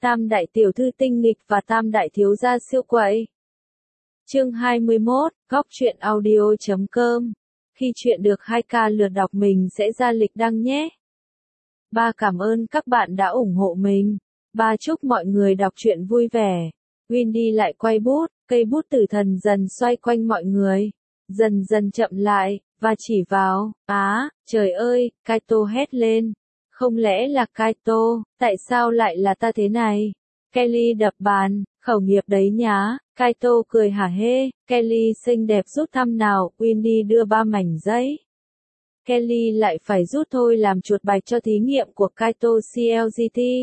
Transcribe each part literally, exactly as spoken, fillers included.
Tam đại tiểu thư tinh nghịch và tam đại thiếu gia siêu quậy. Chương hai mươi mốt, góc truyện audio chấm com. Khi chuyện được hai ca lượt đọc mình sẽ ra lịch đăng nhé. Ba cảm ơn các bạn đã ủng hộ mình. Ba chúc mọi người đọc truyện vui vẻ. Wendy lại quay bút, cây bút tử thần dần xoay quanh mọi người. Dần dần chậm lại, và chỉ vào, á, trời ơi, Kaito hét lên. Không lẽ là Kaito, tại sao lại là ta thế này? Kelly đập bàn, khẩu nghiệp đấy nhá. Kaito cười hả hê, Kelly xinh đẹp rút thăm nào, Wendy đưa ba mảnh giấy. Kelly lại phải rút thôi làm chuột bạch cho thí nghiệm của Kaito xê lờ giê tê.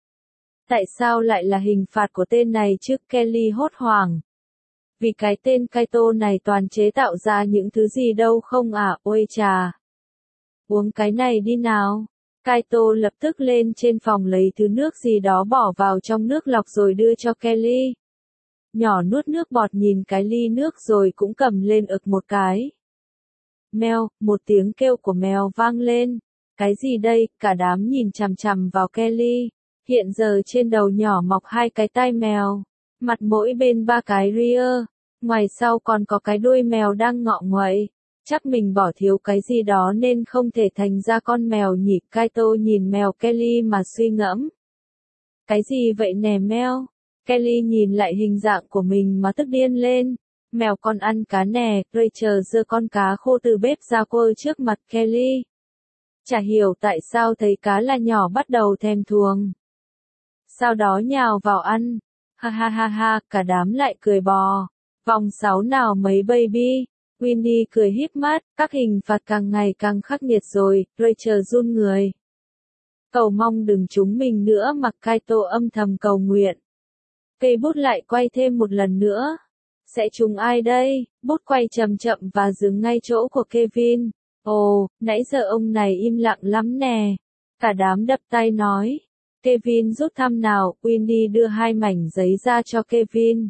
Tại sao lại là hình phạt của tên này chứ? Kelly hốt hoảng. Vì cái tên Kaito này toàn chế tạo ra những thứ gì đâu không à, ôi chà. Uống cái này đi nào. Kaito lập tức lên trên phòng lấy thứ nước gì đó bỏ vào trong nước lọc rồi đưa cho Kelly. Nhỏ nuốt nước bọt nhìn cái ly nước rồi cũng cầm lên ực một cái. Mèo, một tiếng kêu của mèo vang lên. Cái gì đây? Cả đám nhìn chằm chằm vào Kelly. Hiện giờ trên đầu nhỏ mọc hai cái tai mèo. Mặt mỗi bên ba cái ria. Ngoài sau còn có cái đuôi mèo đang ngọ nguậy. Chắc mình bỏ thiếu cái gì đó nên không thể thành ra con mèo nhỉ. Kaito nhìn mèo Kelly mà suy ngẫm. Cái gì vậy nè mèo? Kelly nhìn lại hình dạng của mình mà tức điên lên. Mèo con ăn cá nè. Rachel giơ con cá khô từ bếp ra quơ trước mặt Kelly. Chả hiểu tại sao thấy cá là nhỏ bắt đầu thèm thuồng. Sau đó nhào vào ăn. Ha ha ha ha, cả đám lại cười bò. Vòng sáu nào mấy baby. Wendy cười híp mắt, các hình phạt càng ngày càng khắc nghiệt rồi, Rachel run người. Cầu mong đừng trúng mình nữa mặc Kaito âm thầm cầu nguyện. Cây bút lại quay thêm một lần nữa. Sẽ trúng ai đây? Bút quay chậm chậm và dừng ngay chỗ của Kevin. Ồ, nãy giờ ông này im lặng lắm nè. Cả đám đập tay nói. Kevin rút thăm nào, Wendy đưa hai mảnh giấy ra cho Kevin.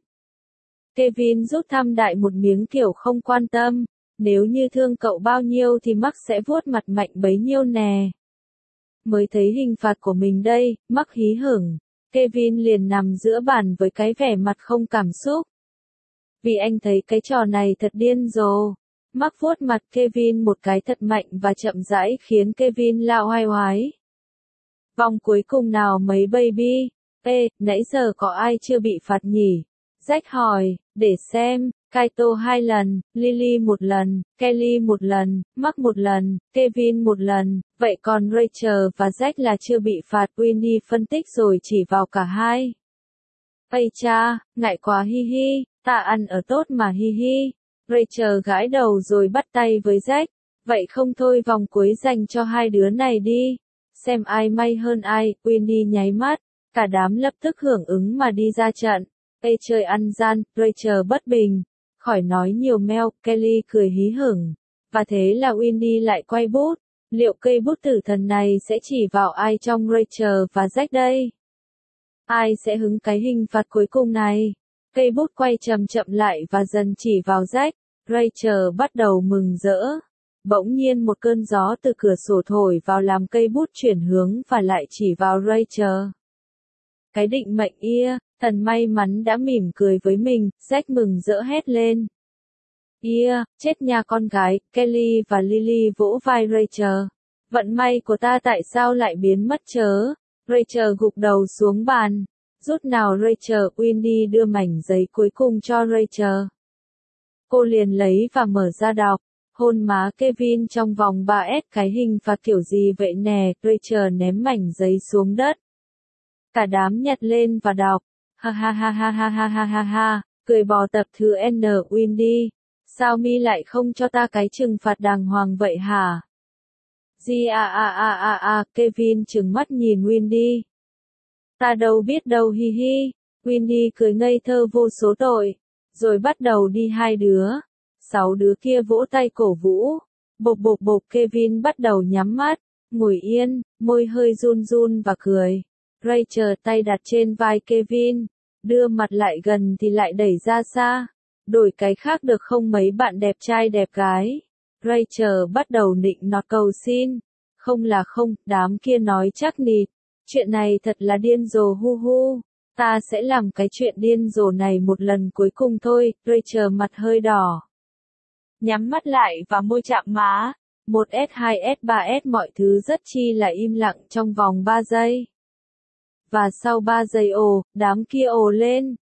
Kevin rút thăm đại một miếng kiểu không quan tâm, nếu như thương cậu bao nhiêu thì Mark sẽ vuốt mặt mạnh bấy nhiêu nè. Mới thấy hình phạt của mình đây, Mark hí hửng, Kevin liền nằm giữa bàn với cái vẻ mặt không cảm xúc. Vì anh thấy cái trò này thật điên rồ. Mark vuốt mặt Kevin một cái thật mạnh và chậm rãi khiến Kevin lao hoai hoái. Vòng cuối cùng nào mấy baby? Ê, nãy giờ có ai chưa bị phạt nhỉ? Jack hỏi, để xem, Kaito hai lần, Lily một lần, Kelly một lần, Mark một lần, Kevin một lần, vậy còn Rachel và Jack là chưa bị phạt. Wendy phân tích rồi chỉ vào cả hai. Ây cha, ngại quá hi hi, ta ăn ở tốt mà hi hi. Rachel gãi đầu rồi bắt tay với Jack, vậy không thôi vòng cuối dành cho hai đứa này đi. Xem ai may hơn ai, Wendy nháy mắt, cả đám lập tức hưởng ứng mà đi ra trận. Ê chơi ăn gian, Rachel bất bình. Khỏi nói nhiều meo, Kelly cười hí hửng. Và thế là Wendy lại quay bút. Liệu cây bút tử thần này sẽ chỉ vào ai trong Rachel và Jack đây? Ai sẽ hứng cái hình phạt cuối cùng này? Cây bút quay chậm chậm lại và dần chỉ vào Jack. Rachel bắt đầu mừng rỡ. Bỗng nhiên một cơn gió từ cửa sổ thổi vào làm cây bút chuyển hướng và lại chỉ vào Rachel. Cái định mệnh ia, thần may mắn đã mỉm cười với mình, Jack mừng rỡ hét lên. Ia, chết nha con gái, Kelly và Lily vỗ vai Rachel. Vận may của ta tại sao lại biến mất chớ? Rachel gục đầu xuống bàn. Rút nào Rachel, Wendy đưa mảnh giấy cuối cùng cho Rachel. Cô liền lấy và mở ra đọc. Hôn má Kevin trong vòng ba S cái hình phạt kiểu gì vậy nè, Rachel ném mảnh giấy xuống đất. Cả đám nhặt lên và đọc. Ha ha ha ha ha ha ha ha ha, cười bò tập thứ N. Wendy. Sao mi lại không cho ta cái trừng phạt đàng hoàng vậy hả? Di a a a a a, Kevin trừng mắt nhìn Wendy. Ta đâu biết đâu hi hi. Wendy cười ngây thơ vô số tội. Rồi bắt đầu đi hai đứa. Sáu đứa kia vỗ tay cổ vũ. Bộp bộp bộp Kevin bắt đầu nhắm mắt. Ngồi yên, môi hơi run run và cười. Rachel tay đặt trên vai Kevin. Đưa mặt lại gần thì lại đẩy ra xa. Đổi cái khác được không mấy bạn đẹp trai đẹp gái. Rachel bắt đầu nịnh nọt cầu xin. Không là không, đám kia nói chắc nịt. Chuyện này thật là điên rồ hu hu. Ta sẽ làm cái chuyện điên rồ này một lần cuối cùng thôi. Rachel mặt hơi đỏ. Nhắm mắt lại và môi chạm má. một S hai S ba S mọi thứ rất chi là im lặng trong vòng ba giây. Và sau ba giây ồ, đám kia ồ lên.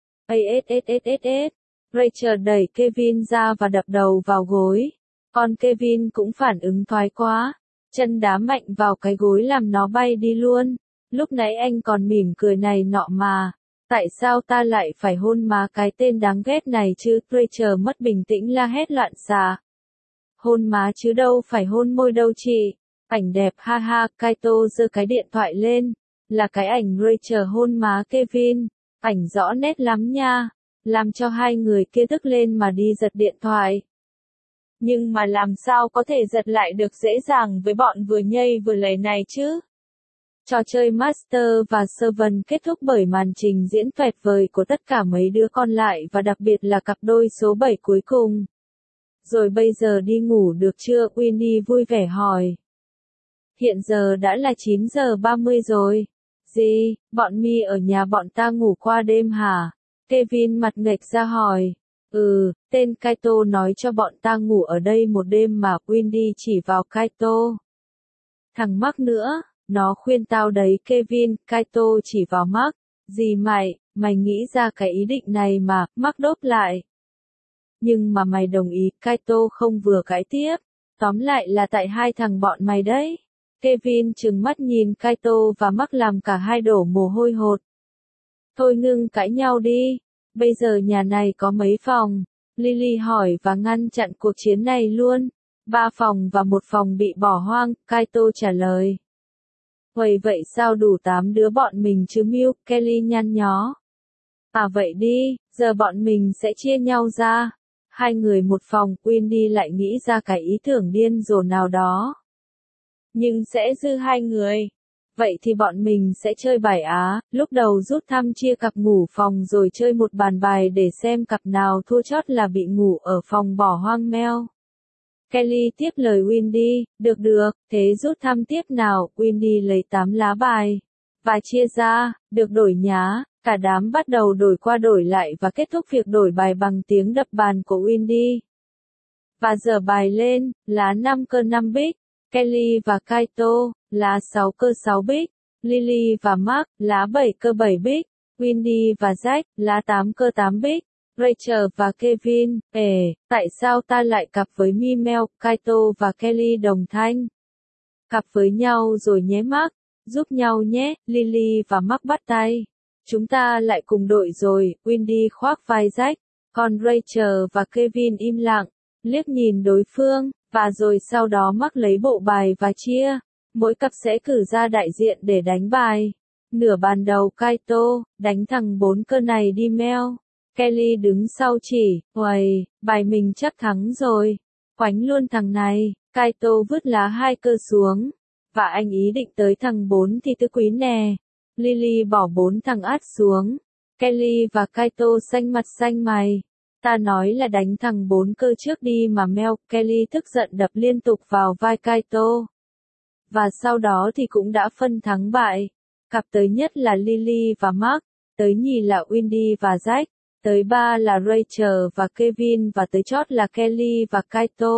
Asssss. Rachel đẩy Kevin ra và đập đầu vào gối. Còn Kevin cũng phản ứng thoái quá. Chân đá mạnh vào cái gối làm nó bay đi luôn. Lúc nãy anh còn mỉm cười này nọ mà. Tại sao ta lại phải hôn má cái tên đáng ghét này chứ? Rachel mất bình tĩnh la hét loạn xạ. Hôn má chứ đâu phải hôn môi đâu chị. Ảnh đẹp ha ha. Kaito giơ cái điện thoại lên. Là cái ảnh Rachel hôn má Kevin. Ảnh rõ nét lắm nha. Làm cho hai người kia tức lên mà đi giật điện thoại. Nhưng mà làm sao có thể giật lại được dễ dàng với bọn vừa nhây vừa lầy này chứ? Trò chơi Master và Servant kết thúc bởi màn trình diễn tuyệt vời của tất cả mấy đứa còn lại và đặc biệt là cặp đôi số bảy cuối cùng. Rồi bây giờ đi ngủ được chưa? Winnie vui vẻ hỏi. Hiện giờ đã là chín giờ ba mươi rồi. Gì, bọn mi ở nhà bọn ta ngủ qua đêm hả? Kevin mặt nghệch ra hỏi. Ừ, tên Kaito nói cho bọn ta ngủ ở đây một đêm mà. Winnie chỉ vào Kaito. Thằng Mark nữa, nó khuyên tao đấy. Kevin, Kaito chỉ vào Mark. Gì mày, mày nghĩ ra cái ý định này mà, Mark đốt lại. Nhưng mà mày đồng ý, Kaito không vừa cãi tiếp. Tóm lại là tại hai thằng bọn mày đấy. Kevin trừng mắt nhìn Kaito và Mark làm cả hai đổ mồ hôi hột. Thôi ngưng cãi nhau đi. Bây giờ nhà này có mấy phòng? Lily hỏi và ngăn chặn cuộc chiến này luôn. Ba phòng và một phòng bị bỏ hoang, Kaito trả lời. Vậy vậy sao đủ tám đứa bọn mình chứ Miu? Kelly nhăn nhó. À vậy đi, giờ bọn mình sẽ chia nhau ra. Hai người một phòng. Wendy lại nghĩ ra cái ý tưởng điên rồ nào đó. Nhưng sẽ dư hai người. Vậy thì bọn mình sẽ chơi bài Á, lúc đầu rút thăm chia cặp ngủ phòng rồi chơi một bàn bài để xem cặp nào thua chót là bị ngủ ở phòng bỏ hoang meo. Kelly tiếp lời Wendy, được được, thế rút thăm tiếp nào? Wendy lấy tám lá bài và chia ra, được đổi nhá. Cả đám bắt đầu đổi qua đổi lại và kết thúc việc đổi bài bằng tiếng đập bàn của Wendy. Và giờ bài lên, lá năm cơ năm bích. Kelly và Kaito, lá sáu cơ sáu bích. Lily và Mark, lá bảy cơ bảy bích. Wendy và Jack, lá tám cơ tám bích. Rachel và Kevin, ề, tại sao ta lại cặp với Mimel? Kaito và Kelly đồng thanh. Cặp với nhau rồi nhé Mark, giúp nhau nhé. Lily và Mark bắt tay. Chúng ta lại cùng đội rồi. Wendy khoác vai Jack, còn Rachel và Kevin im lặng, liếc nhìn đối phương. Và rồi sau đó Mark lấy bộ bài và chia. Mỗi cặp sẽ cử ra đại diện để đánh bài. Nửa bàn đầu Kaito, đánh thằng bốn cơ này đi Mel. Kelly đứng sau chỉ, uầy, bài mình chắc thắng rồi. Khoánh luôn thằng này. Kaito vứt lá hai cơ xuống. Và anh ý định tới thằng bốn thì tứ quý nè. Lily bỏ bốn thằng át xuống. Kelly và Kaito xanh mặt xanh mày. Ta nói là đánh thằng bốn cơ trước đi mà Mel. Kelly tức giận đập liên tục vào vai Kaito. Và sau đó thì cũng đã phân thắng bại. Cặp tới nhất là Lily và Mark, tới nhì là Wendy và Jack, tới ba là Rachel và Kevin và tới chót là Kelly và Kaito.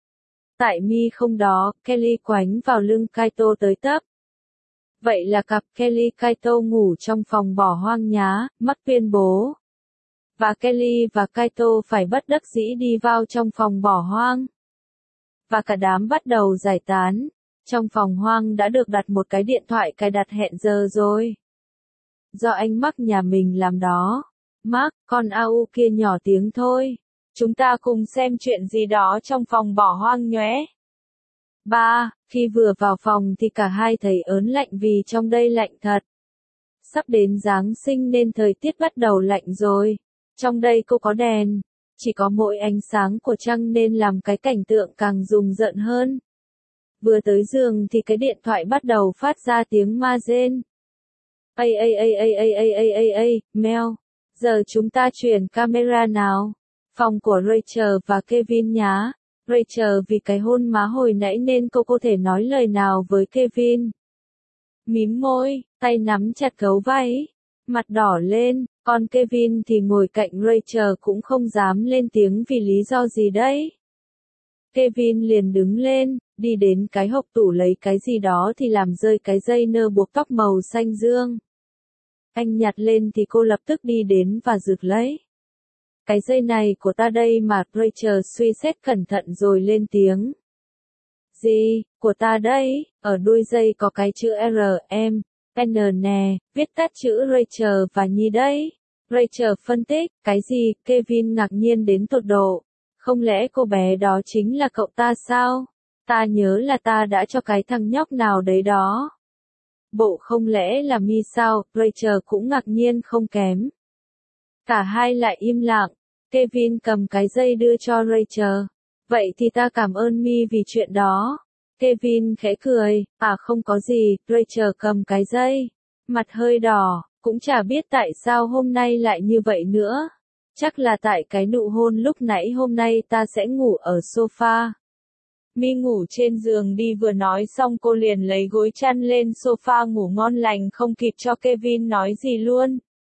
Tại mi không đó, Kelly quánh vào lưng Kaito tới tấp. Vậy là cặp Kelly Kaito ngủ trong phòng bỏ hoang nhá, Mark tuyên bố. Và Kelly và Kaito phải bất đắc dĩ đi vào trong phòng bỏ hoang. Và cả đám bắt đầu giải tán. Trong phòng hoang đã được đặt một cái điện thoại cài đặt hẹn giờ rồi. Do anh Mark nhà mình làm đó. Mark, con a u kia nhỏ tiếng thôi. Chúng ta cùng xem chuyện gì đó trong phòng bỏ hoang nhé. Ba, khi vừa vào phòng thì cả hai thấy ớn lạnh vì trong đây lạnh thật. Sắp đến Giáng sinh nên thời tiết bắt đầu lạnh rồi. Trong đây cô có đèn. Chỉ có mỗi ánh sáng của trăng nên làm cái cảnh tượng càng rùng rợn hơn. Vừa tới giường thì cái điện thoại bắt đầu phát ra tiếng ma rên. Ây ây ây ây ây ây ây ây ây, Mel. Giờ chúng ta chuyển camera nào. Phòng của Rachel và Kevin nhá. Rachel vì cái hôn má hồi nãy nên cô có thể nói lời nào với Kevin. mím môi, tay nắm chặt gấu váy, mặt đỏ lên, còn Kevin thì ngồi cạnh Rachel cũng không dám lên tiếng vì lý do gì đấy. Kevin liền đứng lên, đi đến cái hộc tủ lấy cái gì đó thì làm rơi cái dây nơ buộc tóc màu xanh dương. Anh nhặt lên thì cô lập tức đi đến và giật lấy. Cái dây này của ta đây mà, Rachel suy xét cẩn thận rồi lên tiếng. Gì, của ta đây, ở đuôi dây có cái chữ R, M, N nè, viết tắt chữ Rachel và Nhi đấy. Rachel phân tích, cái gì, Kevin ngạc nhiên đến tột độ. Không lẽ cô bé đó chính là cậu ta sao? Ta nhớ là ta đã cho cái thằng nhóc nào đấy đó. Bộ không lẽ là Mi sao? Rachel cũng ngạc nhiên không kém. Cả hai lại im lặng. Kevin cầm cái dây đưa cho Rachel. Vậy thì ta cảm ơn Mi vì chuyện đó. Kevin khẽ cười, à không có gì, Rachel cầm cái dây. Mặt hơi đỏ, cũng chả biết tại sao hôm nay lại như vậy nữa. Chắc là tại cái nụ hôn lúc nãy hôm nay ta sẽ ngủ ở sofa. Mi ngủ trên giường đi, vừa nói xong cô liền lấy gối chăn lên sofa ngủ ngon lành, không kịp cho Kevin nói gì luôn.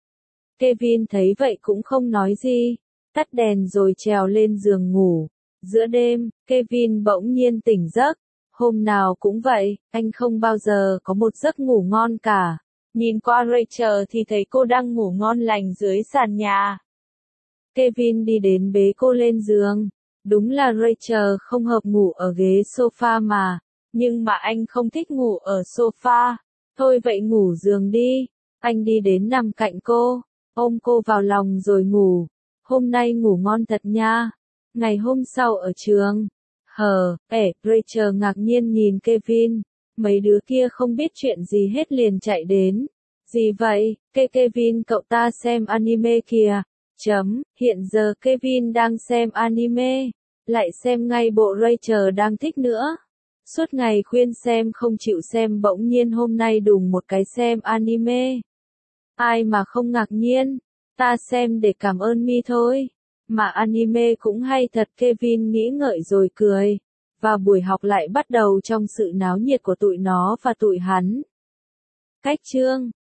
Kevin thấy vậy cũng không nói gì, tắt đèn rồi trèo lên giường ngủ. Giữa đêm, Kevin bỗng nhiên tỉnh giấc. Hôm nào cũng vậy, anh không bao giờ có một giấc ngủ ngon cả. Nhìn qua Rachel thì thấy cô đang ngủ ngon lành dưới sàn nhà. Kevin đi đến bế cô lên giường. Đúng là Rachel không hợp ngủ ở ghế sofa mà. Nhưng mà anh không thích ngủ ở sofa. Thôi vậy ngủ giường đi. Anh đi đến nằm cạnh cô, ôm cô vào lòng rồi ngủ. Hôm nay ngủ ngon thật nha. Ngày hôm sau ở trường. Hờ, ẻ, Rachel ngạc nhiên nhìn Kevin. Mấy đứa kia không biết chuyện gì hết liền chạy đến. Gì vậy, Ke Kevin cậu ta xem anime kìa. Chấm, hiện giờ Kevin đang xem anime. Lại xem ngay bộ Rachel đang thích nữa. Suốt ngày khuyên xem không chịu xem, bỗng nhiên hôm nay đùng một cái xem anime. Ai mà không ngạc nhiên. Ta xem để cảm ơn Mi thôi. Mà anime cũng hay thật, Kevin nghĩ ngợi rồi cười. Và buổi học lại bắt đầu trong sự náo nhiệt của tụi nó và tụi hắn. Cách chương